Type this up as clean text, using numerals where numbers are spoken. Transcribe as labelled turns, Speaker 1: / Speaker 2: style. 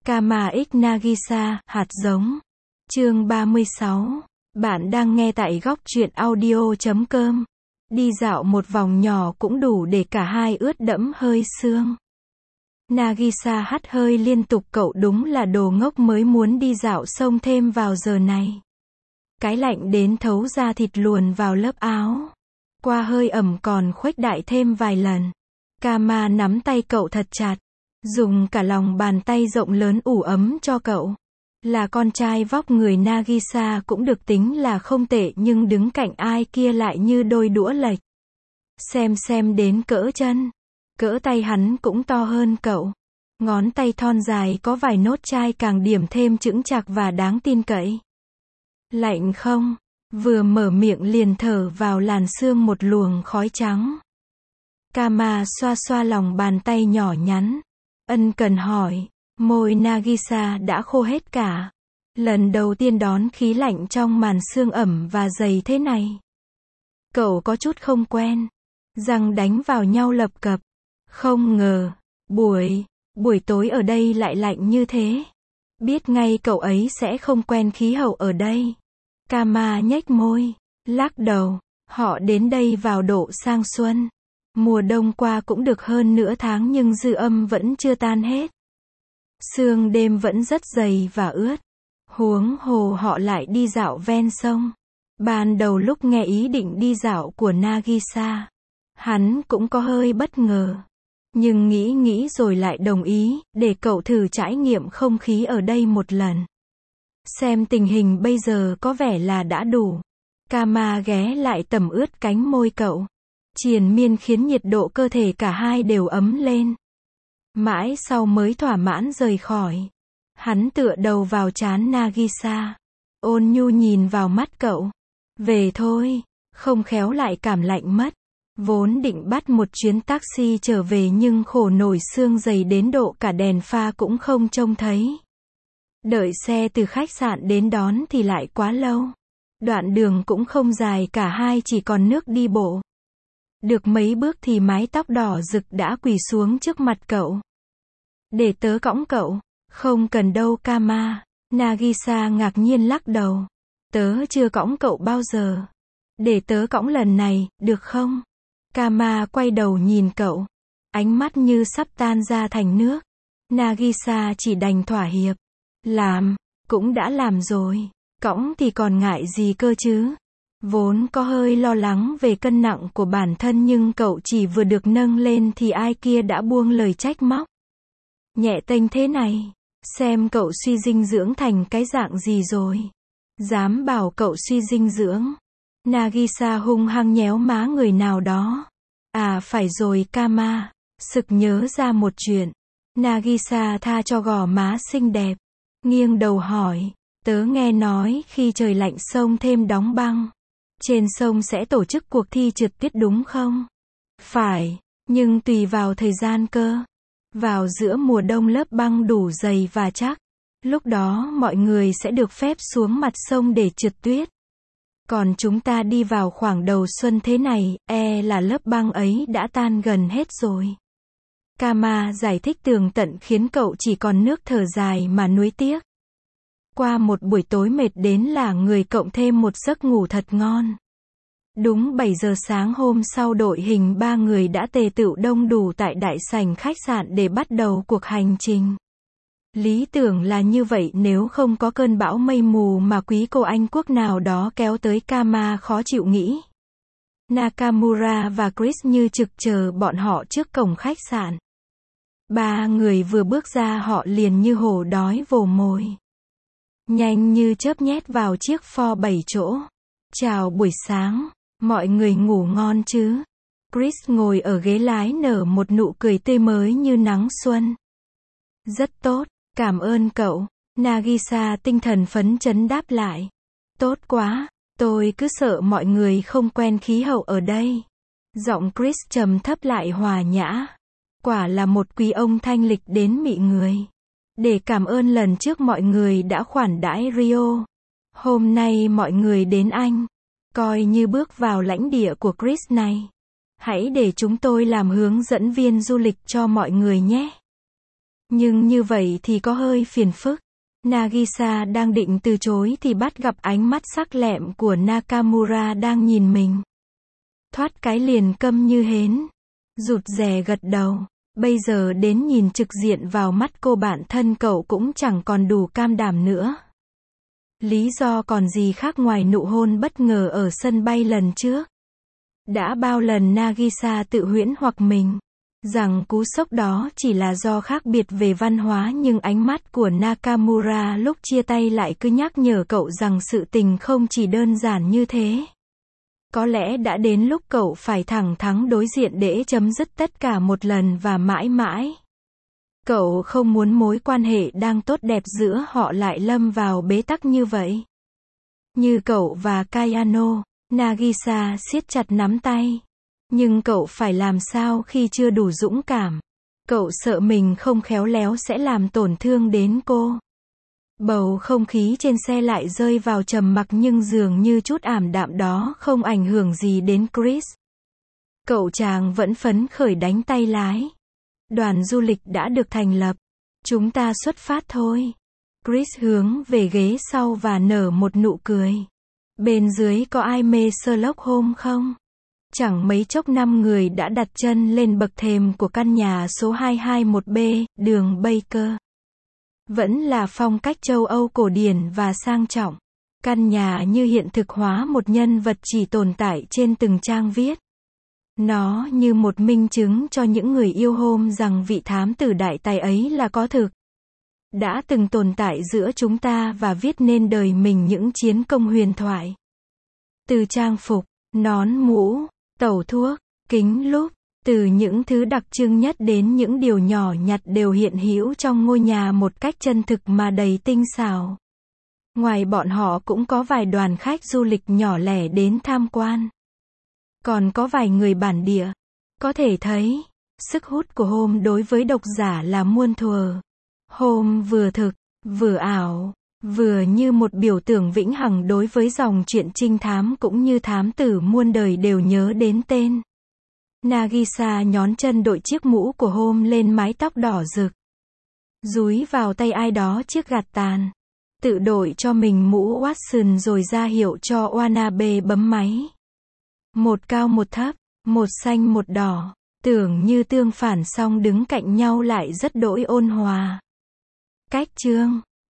Speaker 1: Kama X Nagisa, hạt giống. Chương 36. Bạn đang nghe tại góc truyện audio.com. Đi dạo một vòng nhỏ cũng đủ để cả hai ướt đẫm hơi sương. Nagisa hắt hơi liên tục, cậu đúng là đồ ngốc mới muốn đi dạo sông thêm vào giờ này. Cái lạnh đến thấu da thịt luồn vào lớp áo. Qua hơi ẩm còn khuếch đại thêm vài lần. Kama nắm tay cậu thật chặt. Dùng cả lòng bàn tay rộng lớn ủ ấm cho cậu. Là con trai vóc người Nagisa cũng được tính là không tệ, nhưng đứng cạnh ai kia lại như đôi đũa lệch. Xem đến cỡ chân. Cỡ tay hắn cũng to hơn cậu. Ngón tay thon dài có vài nốt chai càng điểm thêm chững chạc và đáng tin cậy. Lạnh không? Vừa mở miệng liền thở vào làn sương một luồng khói trắng. Kama xoa xoa lòng bàn tay nhỏ nhắn. Ân cần hỏi. Môi Nagisa đã khô hết cả. Lần đầu tiên đón khí lạnh trong màn sương ẩm và dày thế này. Cậu có chút không quen. Răng đánh vào nhau lập cập. Không ngờ, buổi tối ở đây lại lạnh như thế. Biết ngay cậu ấy sẽ không quen khí hậu ở đây. Kama nhếch môi, lắc đầu. Họ đến đây vào độ sang xuân. Mùa đông qua cũng được hơn nửa tháng nhưng dư âm vẫn chưa tan hết. Sương đêm vẫn rất dày và ướt. Huống hồ họ lại đi dạo ven sông. Ban đầu lúc nghe ý định đi dạo của Nagisa, hắn cũng có hơi bất ngờ. Nhưng nghĩ rồi lại đồng ý, để cậu thử trải nghiệm không khí ở đây một lần. Xem tình hình bây giờ có vẻ là đã đủ. Kama ghé lại tẩm ướt cánh môi cậu. Triền miên khiến nhiệt độ cơ thể cả hai đều ấm lên. Mãi sau mới thỏa mãn rời khỏi. Hắn tựa đầu vào trán Nagisa. Ôn nhu nhìn vào mắt cậu. Về thôi, không khéo lại cảm lạnh mất. Vốn định bắt một chuyến taxi trở về nhưng khổ nổi sương dày đến độ cả đèn pha cũng không trông thấy. Đợi xe từ khách sạn đến đón thì lại quá lâu. Đoạn đường cũng không dài, cả hai chỉ còn nước đi bộ. Được mấy bước thì mái tóc đỏ rực đã quỳ xuống trước mặt cậu. Để tớ cõng cậu. Không cần đâu Kama. Nagisa ngạc nhiên lắc đầu. Tớ chưa cõng cậu bao giờ. Để tớ cõng lần này, được không? Kama quay đầu nhìn cậu. Ánh mắt như sắp tan ra thành nước. Nagisa chỉ đành thỏa hiệp. Làm, cũng đã làm rồi. Cõng thì còn ngại gì cơ chứ? Vốn có hơi lo lắng về cân nặng của bản thân nhưng cậu chỉ vừa được nâng lên thì ai kia đã buông lời trách móc. Nhẹ tênh thế này, xem cậu suy dinh dưỡng thành cái dạng gì rồi. Dám bảo cậu suy dinh dưỡng. Nagisa hung hăng nhéo má người nào đó. À phải rồi Kama, sực nhớ ra một chuyện. Nagisa tha cho gò má xinh đẹp. Nghiêng đầu hỏi, tớ nghe nói khi trời lạnh sông thêm đóng băng. Trên sông sẽ tổ chức cuộc thi trượt tuyết đúng không? Phải, nhưng tùy vào thời gian cơ. Vào giữa mùa đông lớp băng đủ dày và chắc. Lúc đó mọi người sẽ được phép xuống mặt sông để trượt tuyết. Còn chúng ta đi vào khoảng đầu xuân thế này, là lớp băng ấy đã tan gần hết rồi. Kama giải thích tường tận khiến cậu chỉ còn nước thở dài mà nuối tiếc. Qua một buổi tối mệt đến là người cộng thêm một giấc ngủ thật ngon. Đúng 7 giờ sáng hôm sau đội hình 3 người đã tề tựu đông đủ tại đại sảnh khách sạn để bắt đầu cuộc hành trình. Lý tưởng là như vậy nếu không có cơn bão mây mù mà quý cô Anh quốc nào đó kéo tới. Kama khó chịu nghĩ. Nakamura và Chris như trực chờ bọn họ trước cổng khách sạn. 3 người vừa bước ra họ liền như hổ đói vồ mồi. Nhanh như chớp nhét vào chiếc Ford 7 chỗ. Chào buổi sáng, mọi người ngủ ngon chứ? Chris ngồi ở ghế lái nở một nụ cười tươi mới như nắng xuân. Rất tốt, cảm ơn cậu. Nagisa tinh thần phấn chấn đáp lại. Tốt quá, tôi cứ sợ mọi người không quen khí hậu ở đây. Giọng Chris trầm thấp lại hòa nhã. Quả là một quý ông thanh lịch đến mị người. Để cảm ơn lần trước mọi người đã khoản đãi Rio. Hôm nay mọi người đến Anh. Coi như bước vào lãnh địa của Chris này. Hãy để chúng tôi làm hướng dẫn viên du lịch cho mọi người nhé. Nhưng như vậy thì có hơi phiền phức. Nagisa đang định từ chối thì bắt gặp ánh mắt sắc lẹm của Nakamura đang nhìn mình. Thoát cái liền câm như hến. Rụt rè gật đầu. Bây giờ đến nhìn trực diện vào mắt cô bạn thân cậu cũng chẳng còn đủ can đảm nữa. Lý do còn gì khác ngoài nụ hôn bất ngờ ở sân bay lần trước. Đã bao lần Nagisa tự huyễn hoặc mình rằng cú sốc đó chỉ là do khác biệt về văn hóa, nhưng ánh mắt của Nakamura lúc chia tay lại cứ nhắc nhở cậu rằng sự tình không chỉ đơn giản như thế. Có lẽ đã đến lúc cậu phải thẳng thắn đối diện để chấm dứt tất cả một lần và mãi mãi. Cậu không muốn mối quan hệ đang tốt đẹp giữa họ lại lâm vào bế tắc như vậy. Như cậu và Kayano, Nagisa siết chặt nắm tay. Nhưng cậu phải làm sao khi chưa đủ dũng cảm? Cậu sợ mình không khéo léo sẽ làm tổn thương đến cô. Bầu không khí trên xe lại rơi vào trầm mặc, nhưng dường như chút ảm đạm đó không ảnh hưởng gì đến Chris. Cậu chàng vẫn phấn khởi đánh tay lái. Đoàn du lịch đã được thành lập. Chúng ta xuất phát thôi. Chris hướng về ghế sau và nở một nụ cười. Bên dưới có ai mê Sherlock Holmes không? Chẳng mấy chốc 5 người đã đặt chân lên bậc thềm của căn nhà số 221B, đường Baker. Vẫn là phong cách châu Âu cổ điển và sang trọng. Căn nhà như hiện thực hóa một nhân vật chỉ tồn tại trên từng trang viết. Nó như một minh chứng cho những người yêu Holmes rằng vị thám tử đại tài ấy là có thực. Đã từng tồn tại giữa chúng ta và viết nên đời mình những chiến công huyền thoại. Từ trang phục, nón mũ, tẩu thuốc, kính lúp, từ những thứ đặc trưng nhất đến những điều nhỏ nhặt đều hiện hữu trong ngôi nhà một cách chân thực mà đầy tinh xảo. Ngoài bọn họ cũng có vài đoàn khách du lịch nhỏ lẻ đến tham quan. Còn có vài người bản địa. Có thể thấy, sức hút của Holmes đối với độc giả là muôn thuở. Holmes vừa thực, vừa ảo, vừa như một biểu tượng vĩnh hằng đối với dòng truyện trinh thám cũng như thám tử muôn đời đều nhớ đến tên. Nagisa nhón chân đội chiếc mũ của Holmes lên mái tóc đỏ rực. Dúi vào tay ai đó chiếc gạt tàn. Tự đội cho mình mũ Watson rồi ra hiệu cho Wanabe bấm máy. Một cao một thấp, một xanh một đỏ, tưởng như tương phản song đứng cạnh nhau lại rất đỗi ôn hòa. Cách chương